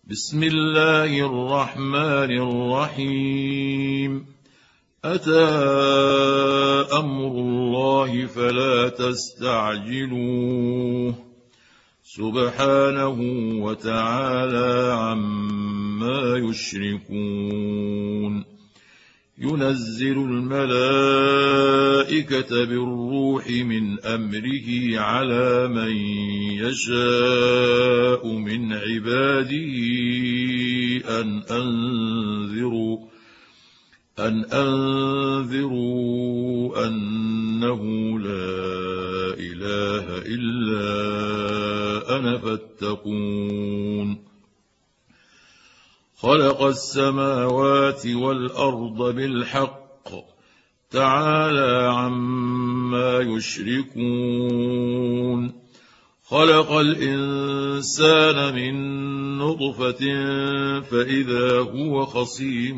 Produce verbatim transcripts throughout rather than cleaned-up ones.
بسم الله الرحمن الرحيم. أتى أمر الله فلا تستعجلوه سبحانه وتعالى عما يشركون. ينزل الملائكة بالروح من أمره على من يشاء من عباده أن أنذروا أن أنذروا أنه لا إله إلا أنا فاتقون. خلق السماوات والأرض بالحق تعالى عما يشركون. خلق الإنسان من نطفة فإذا هو خصيم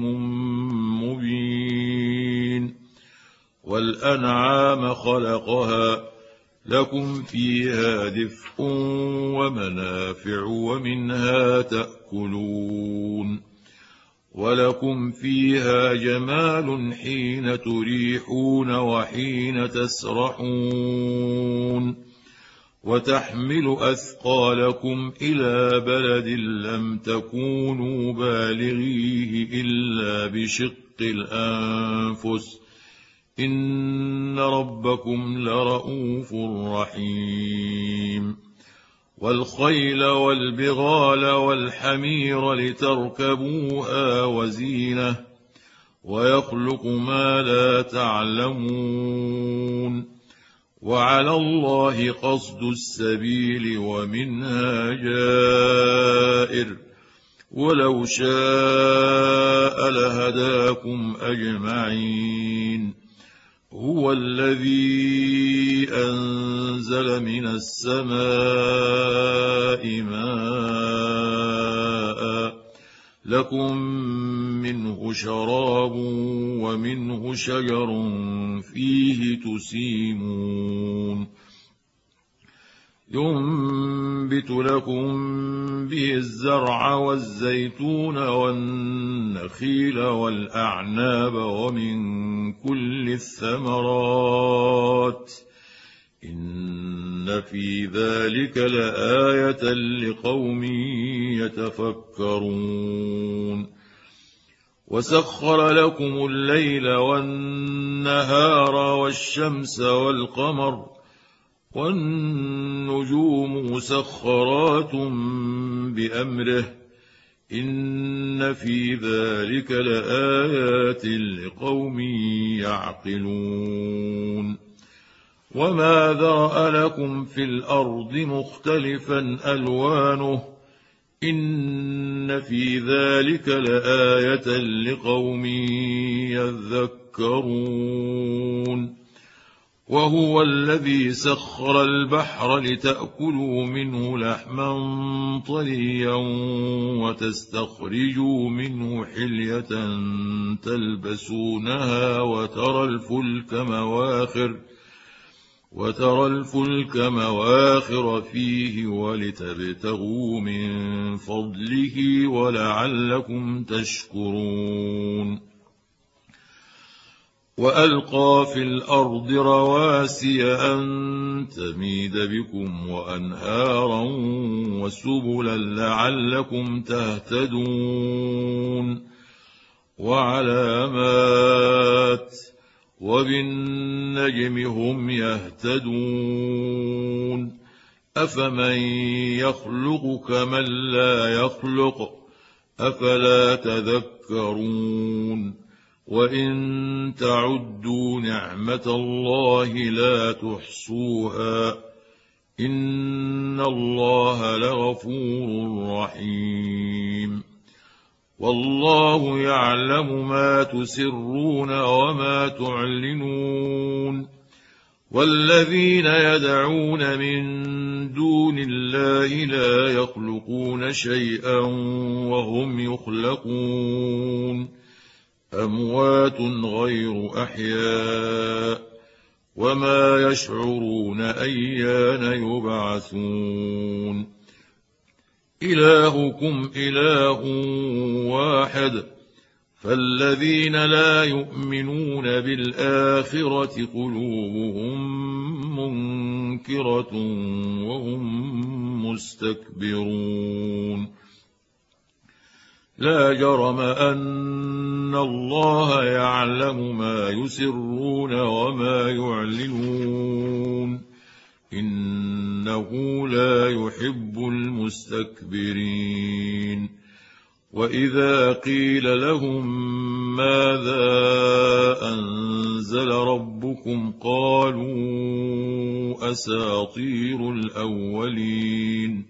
مبين. والأنعام خلقها لكم فيها دفء ومنافع ومنها تأكلون. ولكم فيها جمال حين تريحون وحين تسرحون. وتحمل أثقالكم إلى بلد لم تكونوا بالغيه إلا بشق الأنفس إن ربكم لرءوف رحيم. والخيل والبغال والحمير لتركبوها وزينة ويخلق ما لا تعلمون. وعلى الله قصد السبيل ومنها جائر ولو شاء لهداكم أجمعين. هو الذي أنزل من السماء ماء لكم منه شراب ومنه شجر فيه تسيمون. ينبت لكم به الزرع والزيتون والنخيل والأعناب ومن كل الثمرات إن في ذلك لآية لقوم يتفكرون. وسخر لكم الليل والنهار والشمس والقمر والنجوم مسخرات بأمره إن في ذلك لآيات لقوم يعقلون. وما ذرأ لكم في الأرض مختلفا ألوانه إن في ذلك لآية لقوم يذكرون. وهو الذي سخر البحر لتأكلوا منه لحما طريا وتستخرجوا منه حلية تلبسونها وترى الفلك مواخر وترى الفلك مواخر فيه ولتبتغوا من فضله ولعلكم تشكرون. وألقى في الأرض رواسي أن تميد بكم وأنهارا وسبلا لعلكم تهتدون. وعلامات وبالنجم هم يهتدون. أفمن يخلق كمن لا يخلق أفلا تذكرون. وإن تعدوا نعمة الله لا تحصوها إن الله لغفور رحيم. والله يعلم ما تسرون وما تعلنون. والذين يدعون من دون الله لا يخلقون شيئا وهم يخلقون. أموات غير أحياء وما يشعرون أيان يبعثون. إلهكم إله واحد. فالذين لا يؤمنون بالآخرة قلوبهم منكرة وهم مستكبرون. لا جرم أن الله يعلم ما يسرون وما يعلنون، إنه لا يحب المستكبرين. وإذا قيل لهم ماذا أنزل ربكم قالوا أساطير الأولين،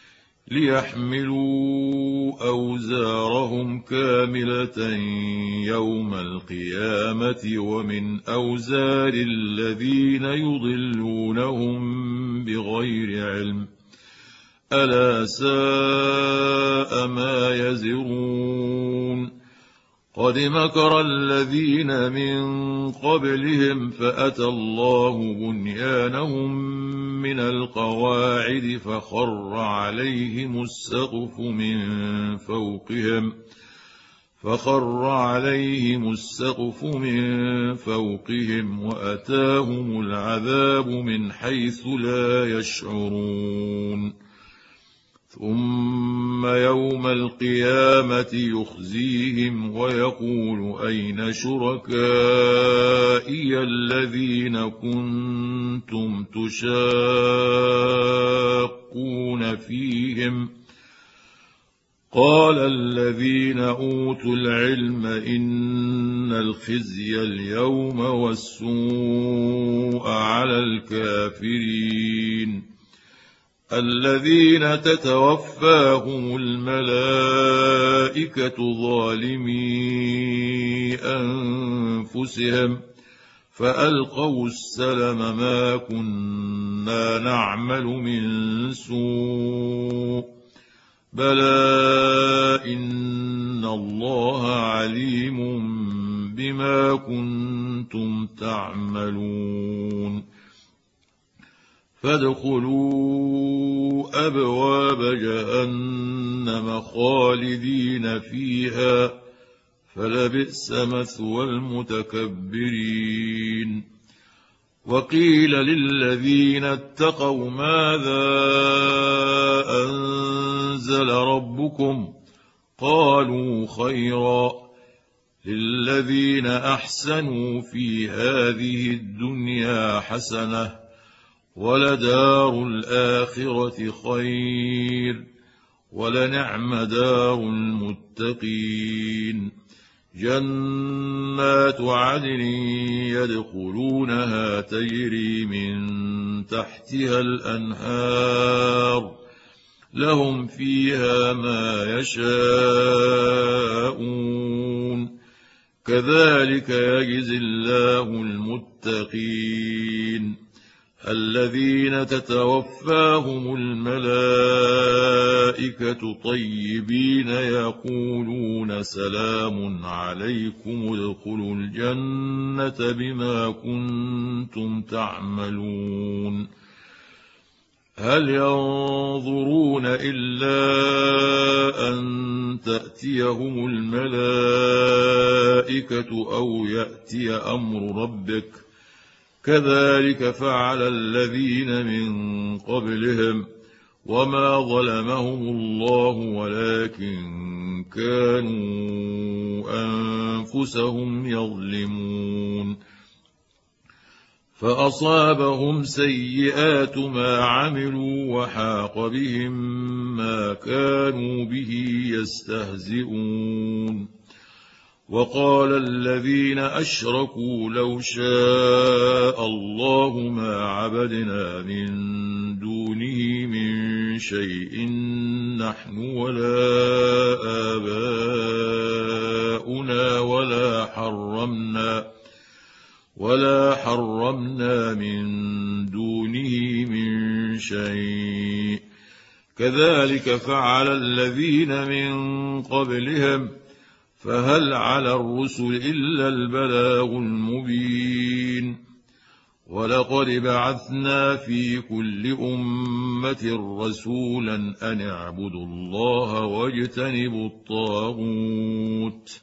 ليحملوا أوزارهم كاملة يوم القيامة ومن أوزار الذين يضلونهم بغير علم، ألا ساء ما يزرون. قد مكر الذين من قبلهم فأتى الله بنيانهم من القواعد فخر عليهم السقف من فوقهم فخر عليهم السقف من فوقهم وأتاهم العذاب من حيث لا يشعرون. ثم يوم القيامة يخزيهم ويقول أين شركائي الذين كنتم تشاقون فيهم؟ قال الذين أوتوا العلم إن الخزي اليوم والسوء على الكافرين الذين تتوفاهم الملائكة ظالمي أنفسهم فألقوا السلم ما كنا نعمل من سوء بلى إن الله عليم بما كنتم تعملون. فادخلوا أبواب جهنم خالدين فيها فلبئس مثوى المتكبرين. وقيل للذين اتقوا ماذا أنزل ربكم قالوا خيرا للذين أحسنوا في هذه الدنيا حسنة ولدار الآخرة خير ولنعم دار المتقين. جنات عدن يدخلونها تجري من تحتها الأنهار لهم فيها ما يشاءون كذلك يجزي الله المتقين الذين تتوفاهم الملائكة طيبين يقولون سلام عليكم ادخلوا الجنة بما كنتم تعملون. هل ينظرون إلا أن تأتيهم الملائكة أو يأتي أمر ربك كذلك فعل الذين من قبلهم وما ظلمهم الله ولكن كانوا أنفسهم يظلمون. فأصابهم سيئات ما عملوا وحاق بهم ما كانوا به يستهزئون. وقال الذين أشركوا لو شاء الله ما عبدنا من دونه من شيء نحن ولا آباؤنا ولا حرمنا ولا حرمنا من دونه من شيء كذلك فعل الذين من قبلهم فهل على الرسل إلا البلاغ المبين. ولقد بعثنا في كل أمة رسولا أن اعبدوا الله واجتنبوا الطاغوت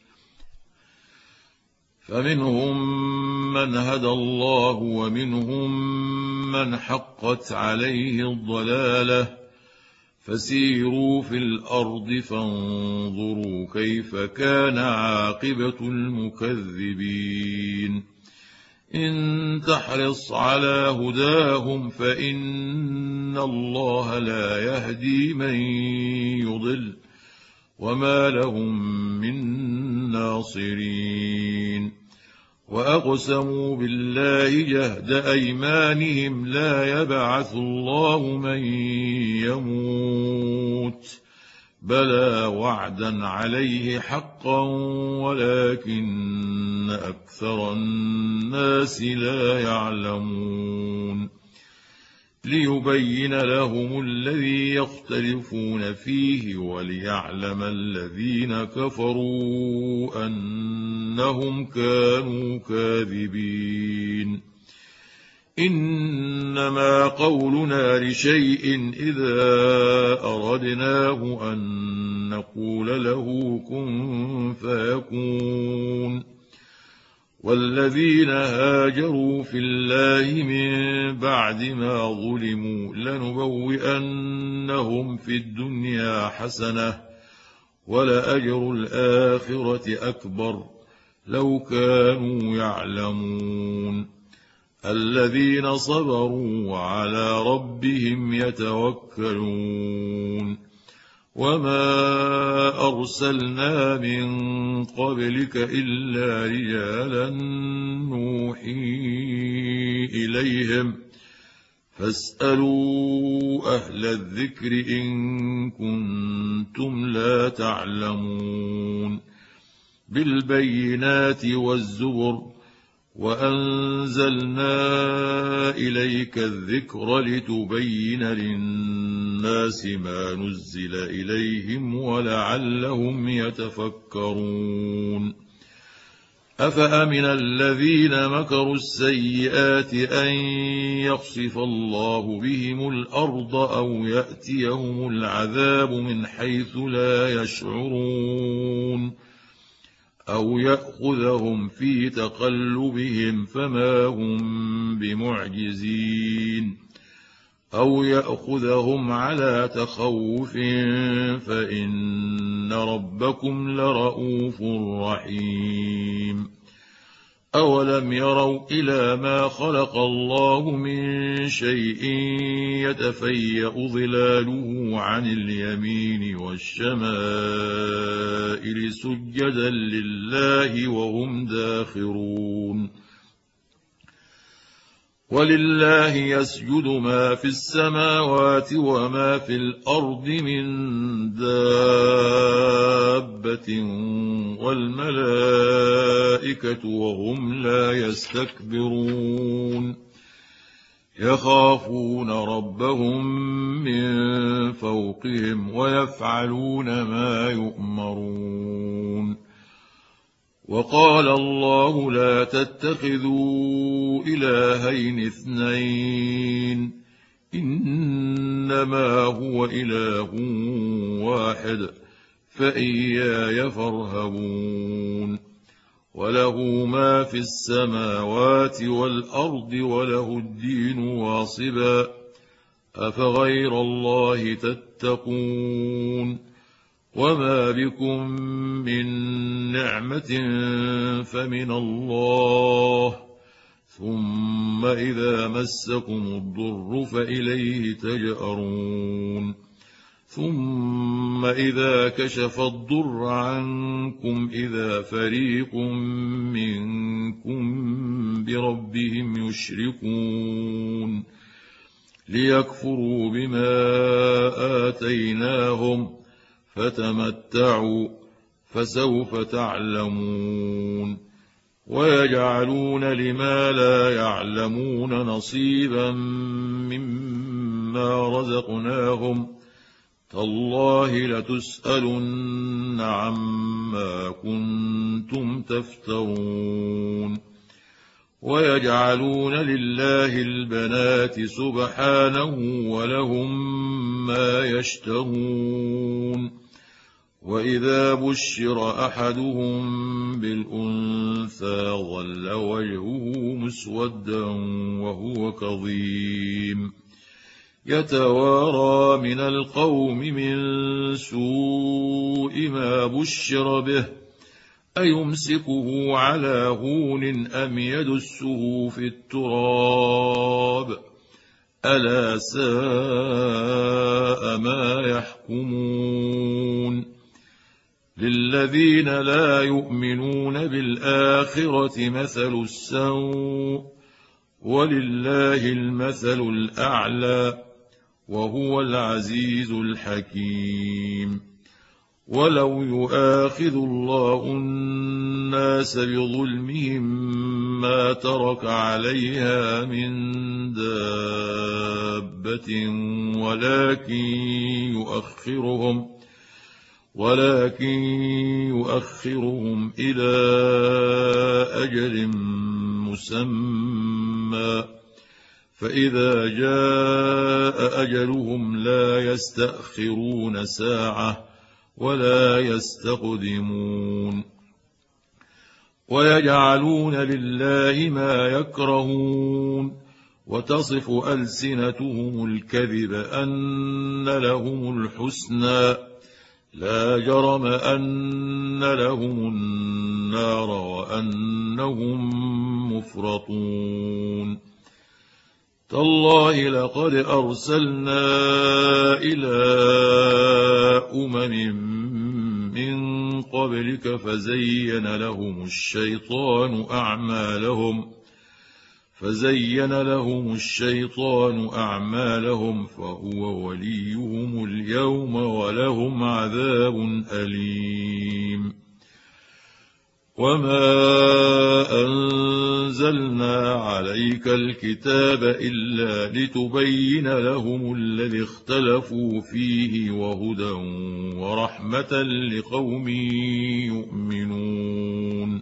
فمنهم من هدى الله ومنهم من حقت عليه الضلالة فسيروا في الأرض فانظروا كيف كان عاقبة المكذبين إن تحرص على هداهم فإن الله لا يهدي من يضل وما لهم من ناصرين وأقسموا بالله جهد أيمانهم لا يبعث الله من يموت بلى وعدا عليه حقا ولكن أكثر الناس لا يعلمون ليبين لهم الذي يختلفون فيه وليعلم الذين كفروا أنهم كانوا كاذبين إنما قولنا لشيء إذا أردناه أن نقول له كن فيكون والذين هاجروا في الله من بعد ما ظلموا لنبوئنهم في الدنيا حسنة ولأجر الآخرة أكبر لو كانوا يعلمون الذين صبروا وعلى ربهم يتوكلون وما أرسلنا من قبلك إلا رجالا نوحي إليهم فاسألوا أهل الذكر إن كنتم لا تعلمون بالبينات والزبر وأنزلنا إليك الذكر لتبين للناس ما نزل إليهم ولعلهم يتفكرون أفأمن الذين مكروا السيئات أن يخسف الله بهم الأرض أو يأتيهم العذاب من حيث لا يشعرون أو يأخذهم في تقلبهم فما هم بمعجزين أو يأخذهم على تخوف فإن ربكم لرءوف رحيم أولم يروا إلى ما خلق الله من شيء يتفيأ ظلاله عن اليمين والشمائل سجدا لله وهم داخرون ولله يسجد ما في السماوات وما في الأرض من دابة والملائكة وهم لا يستكبرون يخافون ربهم من فوقهم ويفعلون ما يؤمرون وقال الله لا تتخذوا إلهين اثنين إنما هو إله واحد فإياي فارهبون وله ما في السماوات والأرض وله الدين واصبا أفغير الله تتقون وما بكم من نعمة فمن الله ثم إذا مسكم الضر فإليه تجأرون ثم إذا كشف الضر عنكم إذا فريق منكم بربهم يشركون ليكفروا بما آتيناهم فتمتعوا فسوف تعلمون ويجعلون لما لا يعلمون نصيبا مما رزقناهم تالله لتسألن عما كنتم تفترون ويجعلون لله البنات سبحانه ولهم ما يشتهون وإذا بشر أحدهم بالأنثى ظل وجهه مسودا وهو كظيم يتوارى من القوم من سوء ما بشر به أيمسكه على هون أم يدسه في التراب ألا ساء ما يحكمون للذين لا يؤمنون بالآخرة مثل السوء ولله المثل الأعلى وهو العزيز الحكيم ولو يؤاخذ الله الناس بظلمهم ما ترك عليها من دابة ولكن يؤخرهم ولكن يؤخرهم إلى أجل مسمى فإذا جاء أجلهم لا يستأخرون ساعة ولا يستقدمون ويجعلون لله ما يكرهون وتصف ألسنتهم الكذب أن لهم الحسنى لا جرم أن لهم النار وأنهم مفرطون تالله لقد أرسلنا إلى أمم من قبلك فزين لهم الشيطان أعمالهم فزين لهم الشيطان أعمالهم فهو وليهم اليوم ولهم عذاب أليم وما أنزلنا عليك الكتاب إلا لتبين لهم الذي اختلفوا فيه وهدى ورحمة لقوم يؤمنون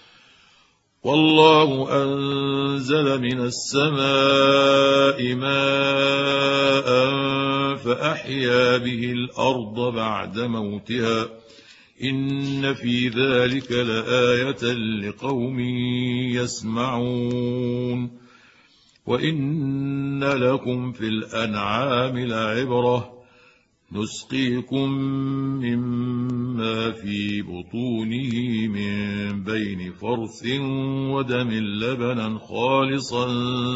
والله أنزل من السماء ماء فأحيا به الأرض بعد موتها إن في ذلك لآية لقوم يسمعون وإن لكم في الأنعام لعبرة نسقيكم مما في بطونه من بين فرث ودم لبنا خالصا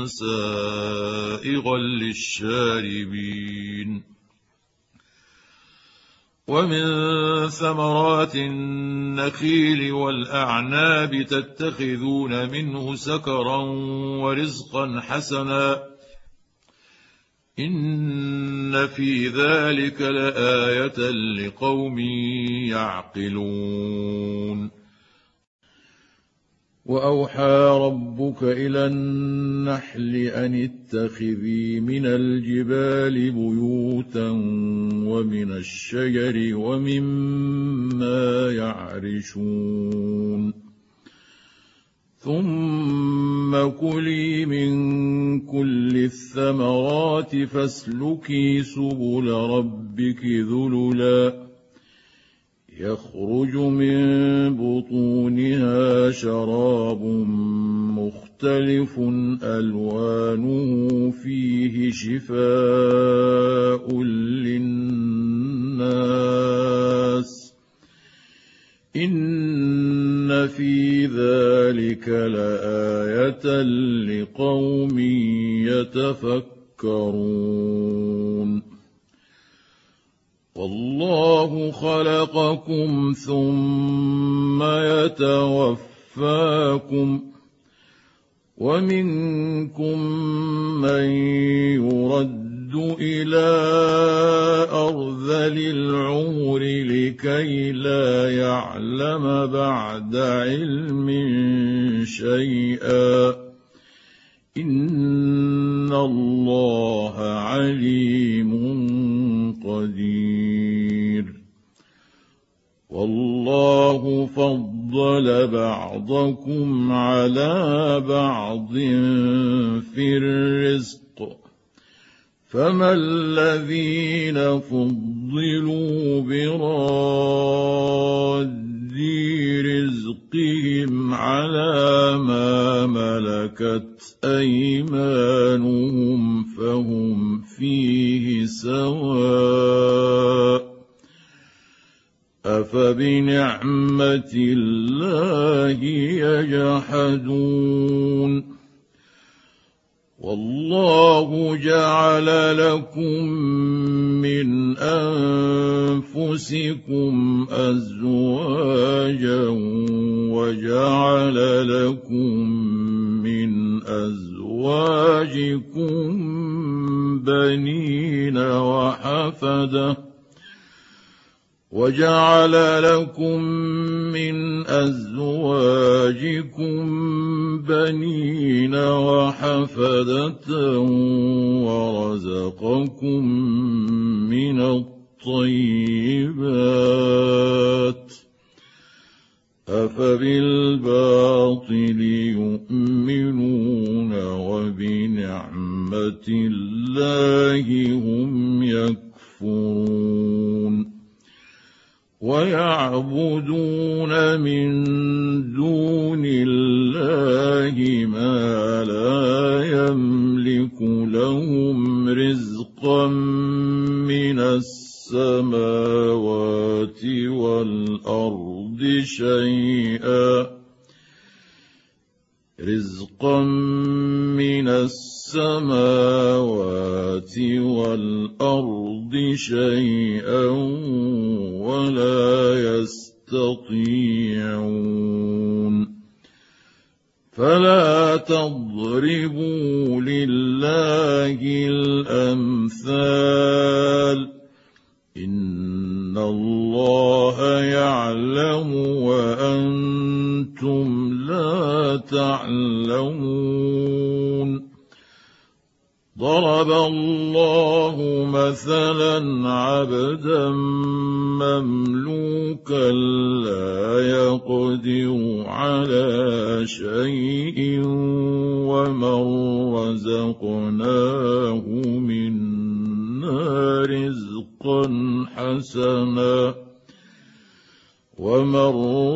سائغا للشاربين ومن ثمرات النخيل والأعناب تتخذون منه سكرا ورزقا حسنا إن في ذلك لآية لقوم يعقلون وأوحى ربك إلى النحل أن اتخذي من الجبال بيوتا ومن الشجر ومما يعرشون ثم كلي من كل الثمرات فاسلكي سبل ربك ذللا يخرج من بطونها شراب مختلف ألوانه فيه شفاء للناس إن في ذلك لآية لقوم يتفكرون والله خلقكم ثم يتوفاكم ومنكم من يرد إلى أرذل العمر لكي لا يعلم بعد علم شيئا إن الله عليم قدير والله فضل بعضكم على بعض في الرزق فما الذين فضلوا براد رزقهم على ما ملكت أيمانهم فهم فيه سواء أفبنعمة الله يجحدون والله جعل لكم من أنفسكم أزواجا وجعل لكم من أزواجكم بنين وحفدة وجعل لكم من أزواجكم بنين وحفدة ورزقكم من الطيبات أفبالباطل يؤمنون وبنعمة الله هم يكفرون ويعبدون من دون الله ما لا يملك لهم رزقا من السماوات والأرض شيئا رزقا من السماوات والأرض شيئا ولا يستطيعون فلا تضربوا لله الأمثال إن الله يعلم وأنتم لا تعلمون ضرب الله مثلا عبدا مملوكا لا يقدر على شيء ومن رزقناه منا رزقا حسنا ومن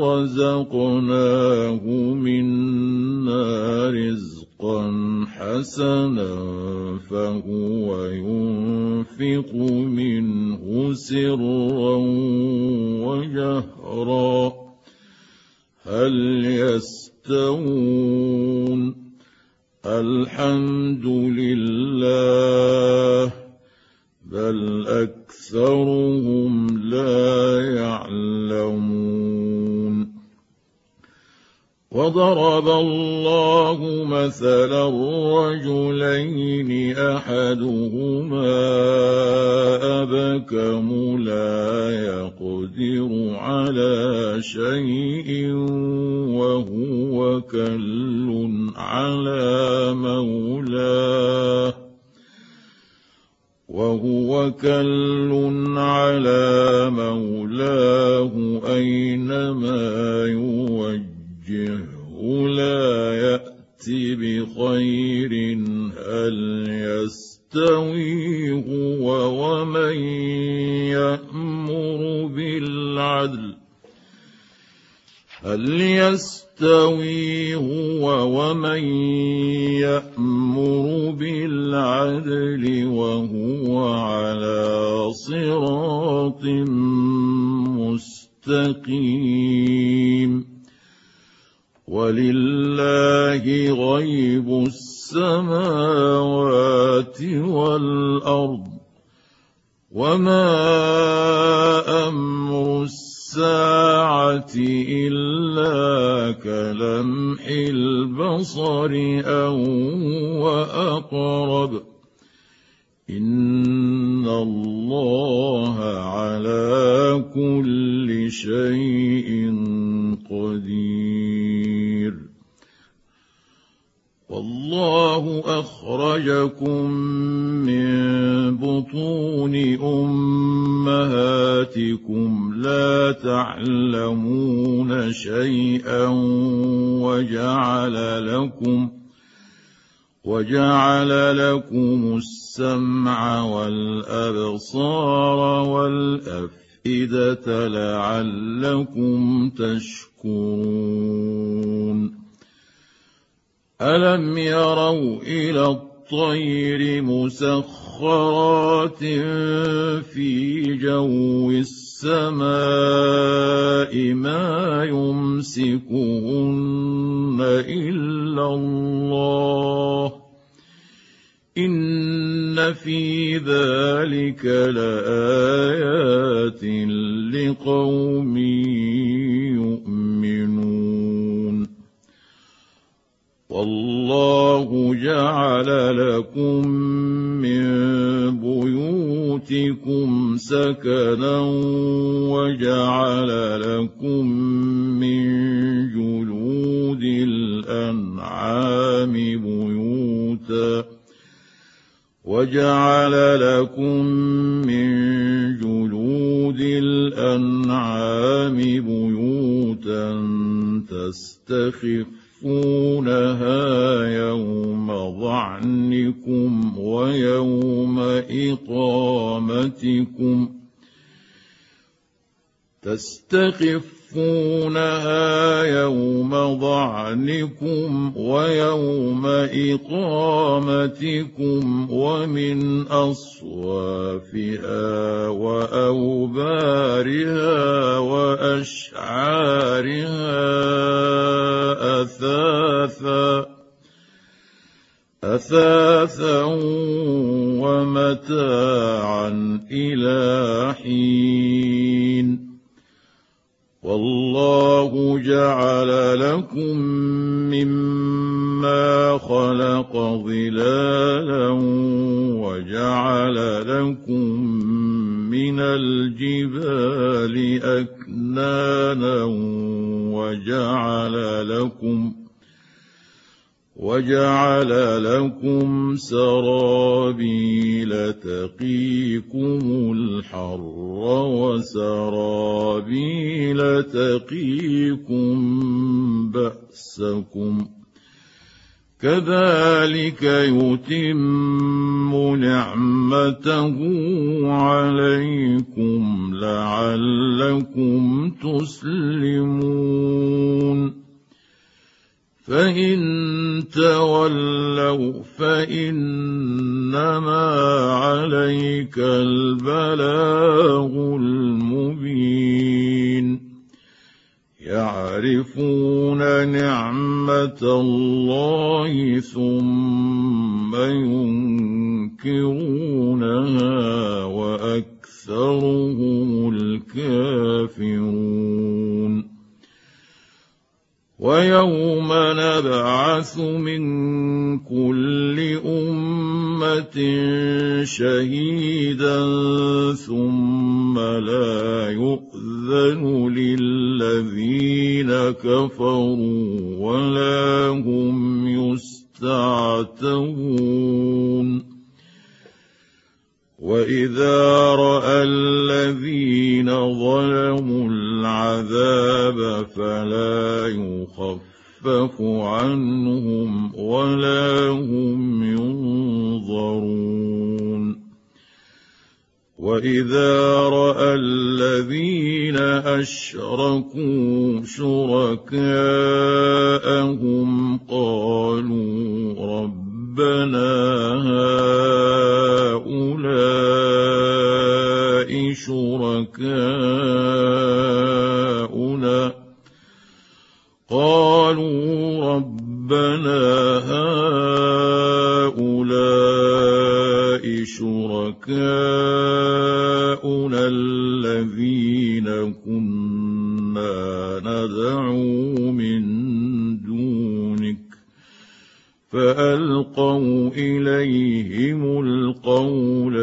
رزقناه منا رزقا حسنا فهو ينفق منه سرا وجهرا هل يستوون الحمد لله بل أكثرهم لا يعلمون وضرب الله مثلا رجلين أحدهما أبكم لا يقدر على شيء وهو كل على مولاه وهو كل على مولاه أينما يوجهه لا يأتي بخير هل يستوي هو ومن يأمر بالعدل هل يستوي هو ومن يأمر بالعدل وهو على صراط مستقيم ولله غيب السماوات والأرض وما أمر الساعة إلا كلمح البصر أو وأقرب إن الله على كل شيء قدير والله أخرجكم من بطون أمهاتكم لا لا تعلمون شيئا وجعل لكم وجعل لكم السمع والأبصار والأفئدة لعلكم تشكرون ألم يروا إلى الطير مسخرات في جو السماء ما يمسكهن إلا الله إن في ذلك لآيات لقوم يؤمنون والله جعل لكم من بيوتكم سكنا وجعل لكم من جلود الأنعام بيوتا وجعل لكم من جلود الأنعام بيوتا تستخفونها يوم ظعنكم ويوم إقامتكم تستخفونها يوم ظعنكم ويوم إقامتكم ومن أصوافها وأوبارها وأشعارها أثاثا أثاثا ومتاعا إلى حين والله جعل لكم مما خلق ظلالا وجعل لكم من الجبال أكنانا وجعل لكم وجعل لكم سرابيل تقيكم الحر وسرابيل تقيكم بأسكم كذلك يتم نعمته عليكم لعلكم تسلمون فإن تولوا فإنما عليك البلاغ المبين يعرفون نعمة الله ثم ينكرونها وأكثرهم الكافرون ويوم نبعث من كل أمة شهيدا ثم لا يؤذن للذين كفروا ولا هم يستعتبون وإذا رأى الذين ظلموا العذاب فلا يخفف عنهم ولا هم ينظرون وإذا رأى الذين أشركوا شركاءهم قالوا ربنا هؤلاء شركاؤنا قالوا ربنا هؤلاء شركاؤنا الذين كنا ندعو من دونك فألقوا إليهم القول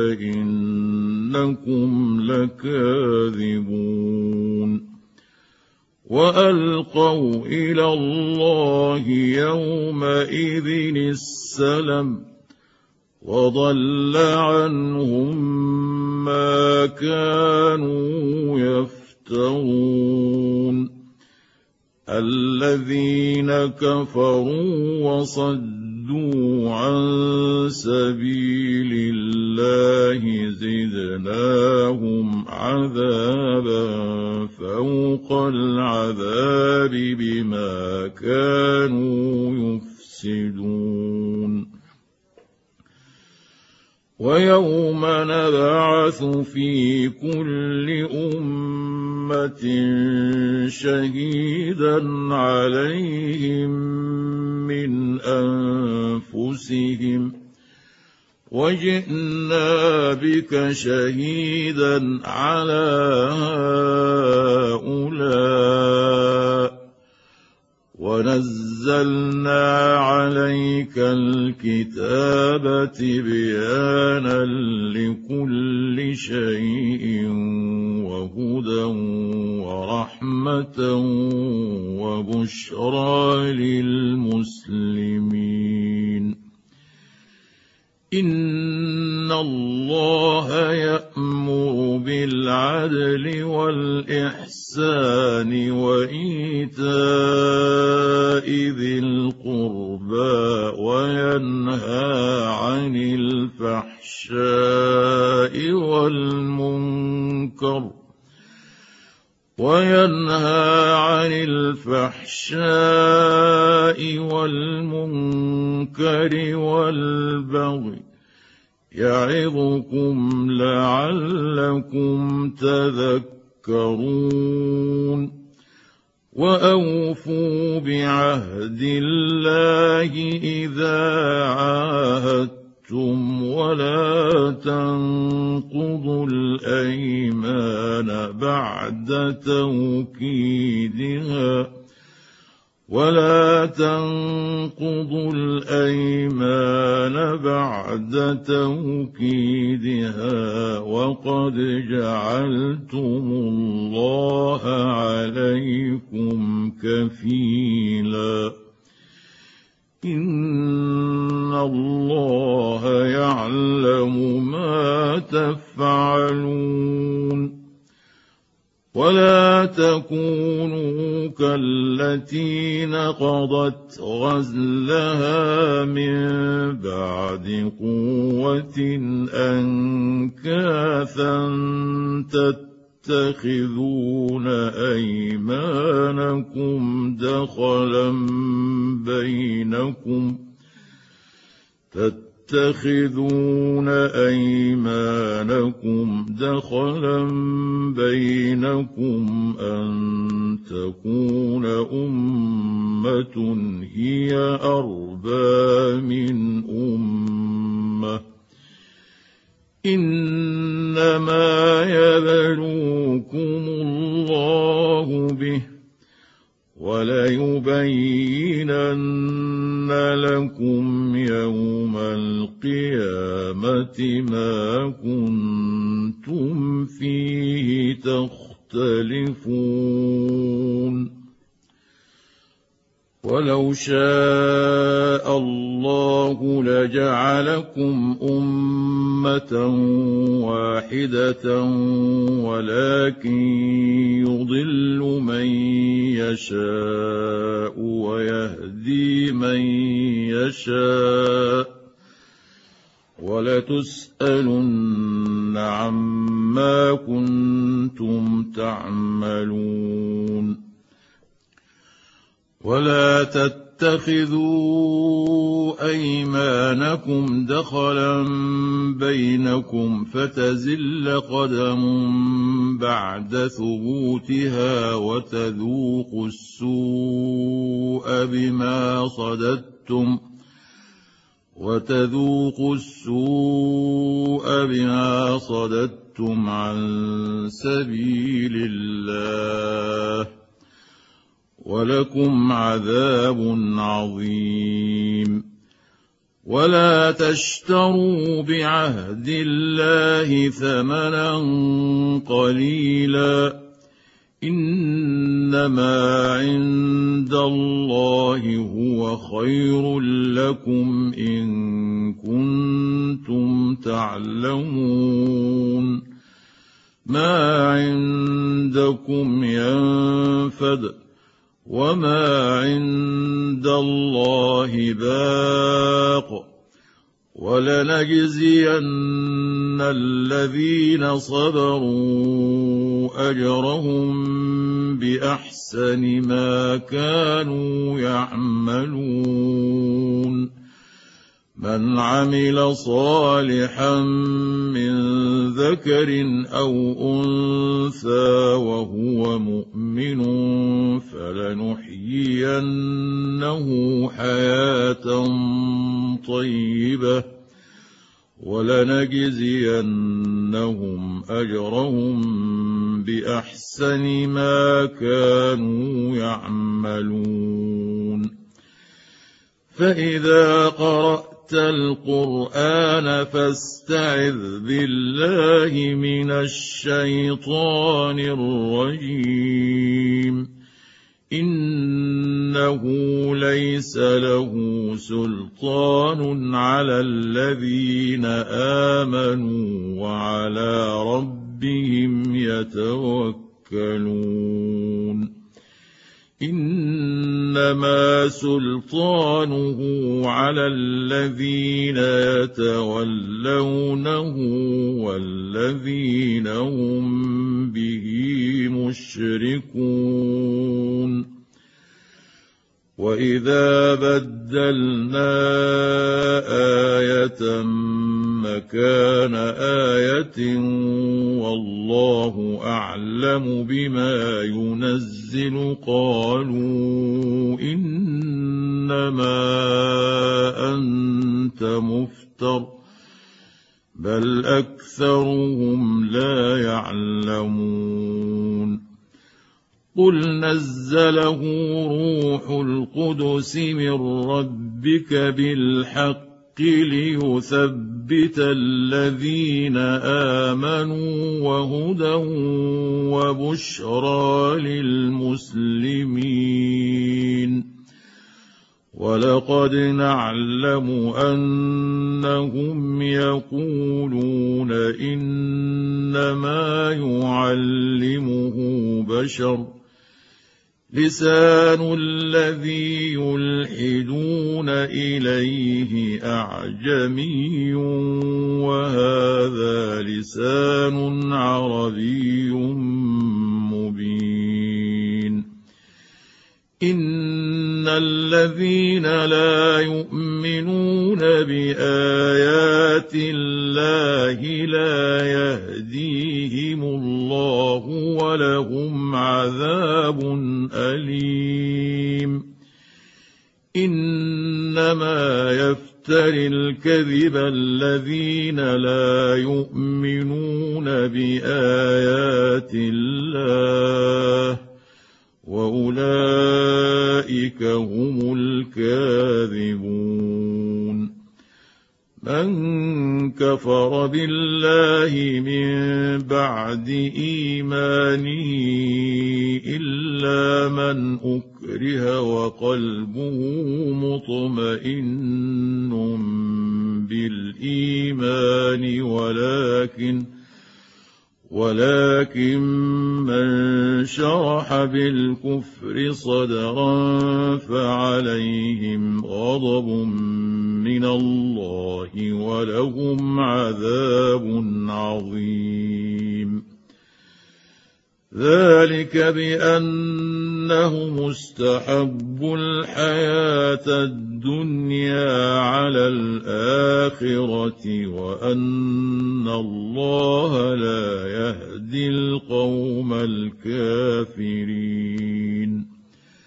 إنكم لكاذبون وألقوا إلى الله يومئذ السلم وضل عنهم ما كانوا يفترون يفترون الذين كفروا وصدوا عن سبيل الله زدناهم عذابا فوق العذاب بما كانوا يفسدون ويوم نبعث في كل أمة شهيدا عليهم من أنفسهم وجئنا بك شهيدا على هؤلاء ونزلنا عليك الكتاب تبيانا لكل شيء وهدى ورحمة وبشرى للمسلمين إن الله يأمر بالعدل والإحسان وإيتاء ذي القربى وينهى عن الفحشاء والمنكر وينهى عن الفحشاء والمنكر والبغي يعظكم لعلكم تذكرون وأوفوا بعهد الله إذا عاهدتم ولا تنقضوا الأيمان بعد توكيدها ولا تنقضوا الأيمان بعد توكيدها وقد جعلتم الله عليكم كفيلا إن الله يعلم ما تفعلون ولا تكونوا كالتي نقضت غزلها من بعد قوة أنكاثا تتخذون أيمانكم دخلا بينكم تتخذون أيمانكم دخلا بينكم أن تكون أمة هي أربى من أمة إنما يبلوكم الله به وليبينن لكم يوم القيامة ما كنتم فيه تختلفون ولو شاء الله لجعلكم أمة واحدة ولكن يضل من يشاء ويهدي من يشاء ولتسألن عما كنتم تعملون ولا تتخذوا أيمانكم دخلا بينكم فتزل قدم بعد ثبوتها وتذوقوا السوء بما صددتم وتذوقوا السوء بما صددتم عن سبيل الله ولكم عذاب عظيم ولا تشتروا بعهد الله ثمنا قليلا إنما عند الله هو خير لكم إن كنتم تعلمون ما عند عندكم ينفد وما عند الله باق ولنجزين الذين صبروا أجرهم بأحسن ما كانوا يعملون من عمل صالحا من ذكر أو أنثى وهو مؤمن فلنحيينه حياة طيبة ولنجزينهم أجرهم بأحسن ما كانوا يعملون فإذا قرأت القرآن فاستعذ بالله من الشيطان الرجيم إنه ليس له سلطان على الذين آمنوا وعلى ربهم يتوكلون إنما سلطانه على الذين يتولونه والذين هم به مشركون وإذا بدلنا آية مكان آية والله أعلم بما ينزل قالوا إنما أنت مفتر بل أكثرهم لا يعلمون قل نزله روح القدس من ربك بالحق ليثبت الذين آمنوا وهدى وبشرى للمسلمين ولقد نعلم أنهم يقولون إنما يعلمه بشر لسان الذي يلحدون إليه أعجمي وهذا لسان عربي مبين إن الذين لا يؤمنون بآيات الله لا يهديهم الله ولهم عذاب أليم إنما يفتري الكذب الذين لا يؤمنون بآيات الله وأولئك هم الكاذبون من كفر بالله من بعد إيمانه إلا من أكره وقلبه مطمئن بالإيمان ولكن ولكن من شرح بالكفر صدرا فعليهم غضب من الله ولهم عذاب عظيم ذلك بأنهم استحبوا الحياة الدنيا على الآخرة وأن الله لا يهدي القوم الكافرين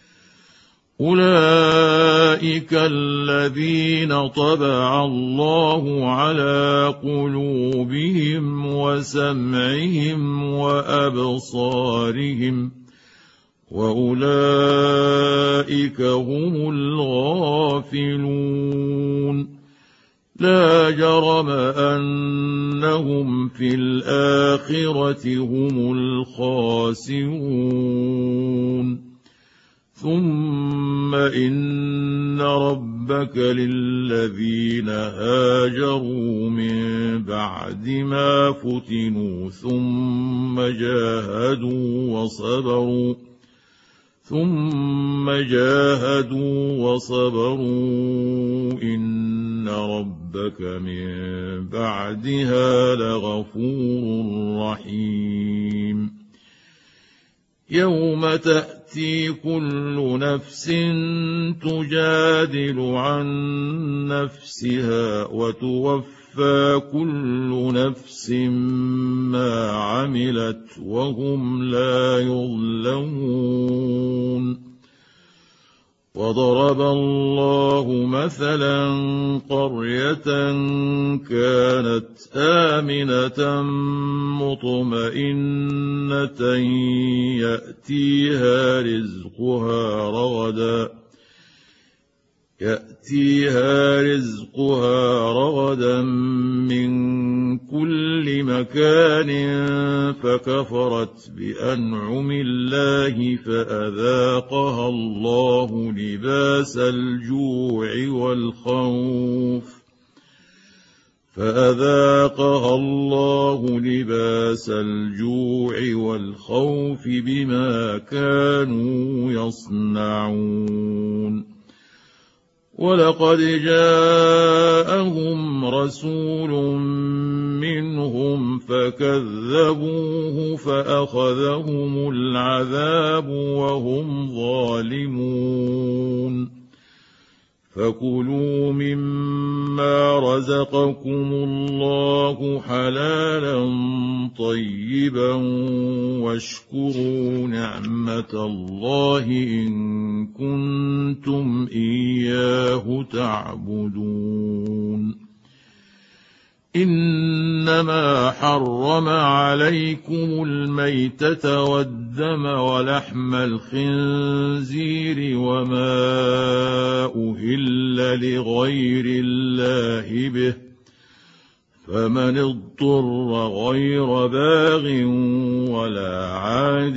أولئك الذين طبع الله على قلوبهم وسمعهم وأبصارهم وأولئك هم الغافلون لا جرم أنهم في الآخرة هم الخاسرون ثم إن إن ربك للذين هاجروا من بعد ما فتنوا ثم جاهدوا وصبروا ثم جاهدوا وصبروا إن ربك من بعدها لغفور رحيم يوم تأتي كل نفس تجادل عن نفسها وتوفى كل نفس ما عملت وهم لا يظلمون وضرب الله مثلا قرية كانت آمنة مطمئنة يأتيها رزقها رغدا يأتيها رزقها رغدا من كل مكان فكفرت بأنعم الله فأذاقها الله لباس الجوع والخوف فأذاقها الله لباس الجوع والخوف بما كانوا يصنعون ولقد جاءهم رسول منهم فكذبوه فأخذهم العذاب وهم ظالمون فكلوا مما رزقكم الله حلالا طيبا واشكروا نعمة الله إن كنتم إياه تعبدون إنما حرم عليكم الميتة والدم ولحم الخنزير وما أهل لغير الله به فمن اضطر غير باغ ولا عاد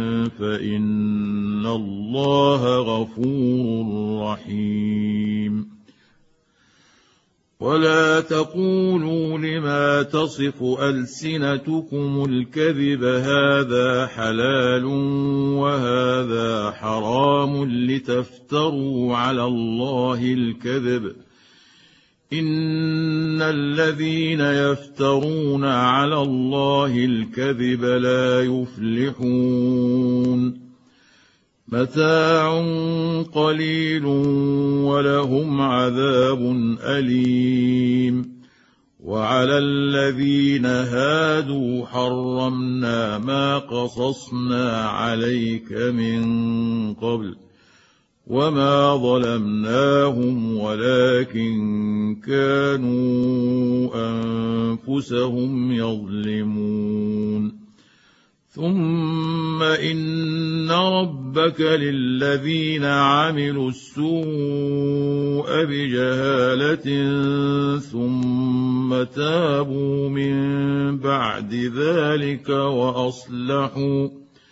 فإن الله غفور رحيم ولا تقولوا لما تصف ألسنتكم الكذب هذا حلال وهذا حرام لتفتروا على الله الكذب إن الذين يفترون على الله الكذب لا يفلحون متاع قليل ولهم عذاب أليم وعلى الذين هادوا حرمنا ما قصصنا عليك من قبل وما ظلمناهم ولكن كانوا أنفسهم يظلمون ثم إن ربك للذين عملوا السوء بجهالة ثم تابوا من بعد ذلك وأصلحوا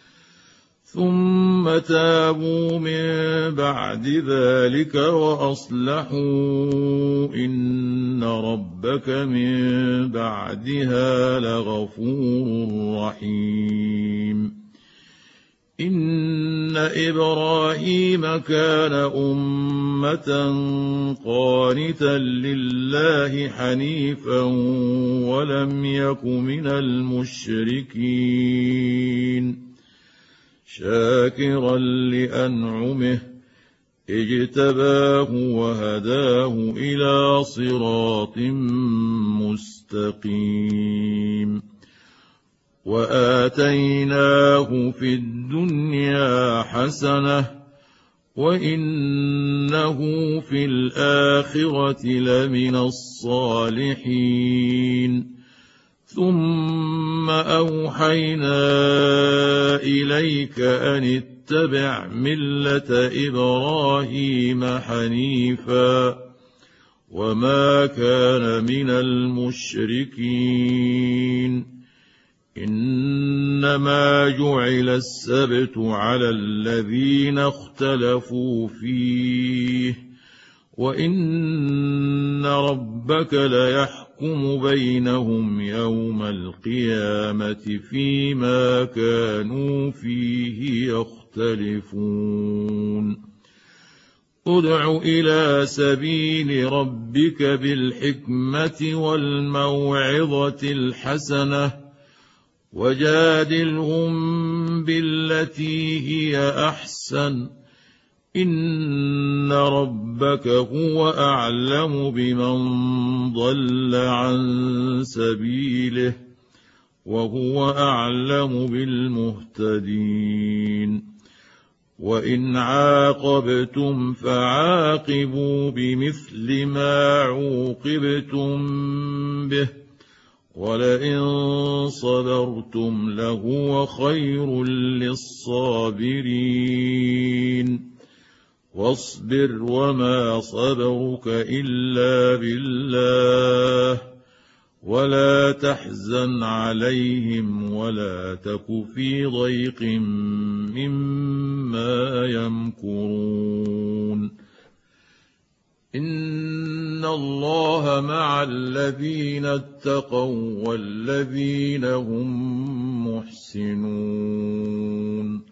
ثم تابوا من بعد ذلك وأصلحوا إن ربك من بعدها لغفور رحيم إن إبراهيم كان أمة قانتا لله حنيفا ولم يك من المشركين شاكرا لأنعمه اجتباه وهداه إلى صراط مستقيم وآتيناه في الدنيا حسنة وإنه في الآخرة لمن الصالحين ثم أوحينا إليك أن اتبع ملة إبراهيم حنيفا وما كان من المشركين إنما جعل السبت على الذين اختلفوا فيه وإن ربك ليحكم بينهم يوم القيامة فيما كانوا فيه يختلفون ادع إلى سبيل ربك بالحكمة والموعظة الحسنة وجادلهم بالتي هي أحسن إن ربك هو أعلم بمن ضل عن سبيله وهو أعلم بالمهتدين وإن عاقبتم فعاقبوا بمثل ما عوقبتم به ولئن صبرتم لهو خير للصابرين واصبر وما صبرك إلا بالله ولا تحزن عليهم ولا تك في ضيق مما يمكرون إن الله مع الذين اتقوا والذين هم محسنون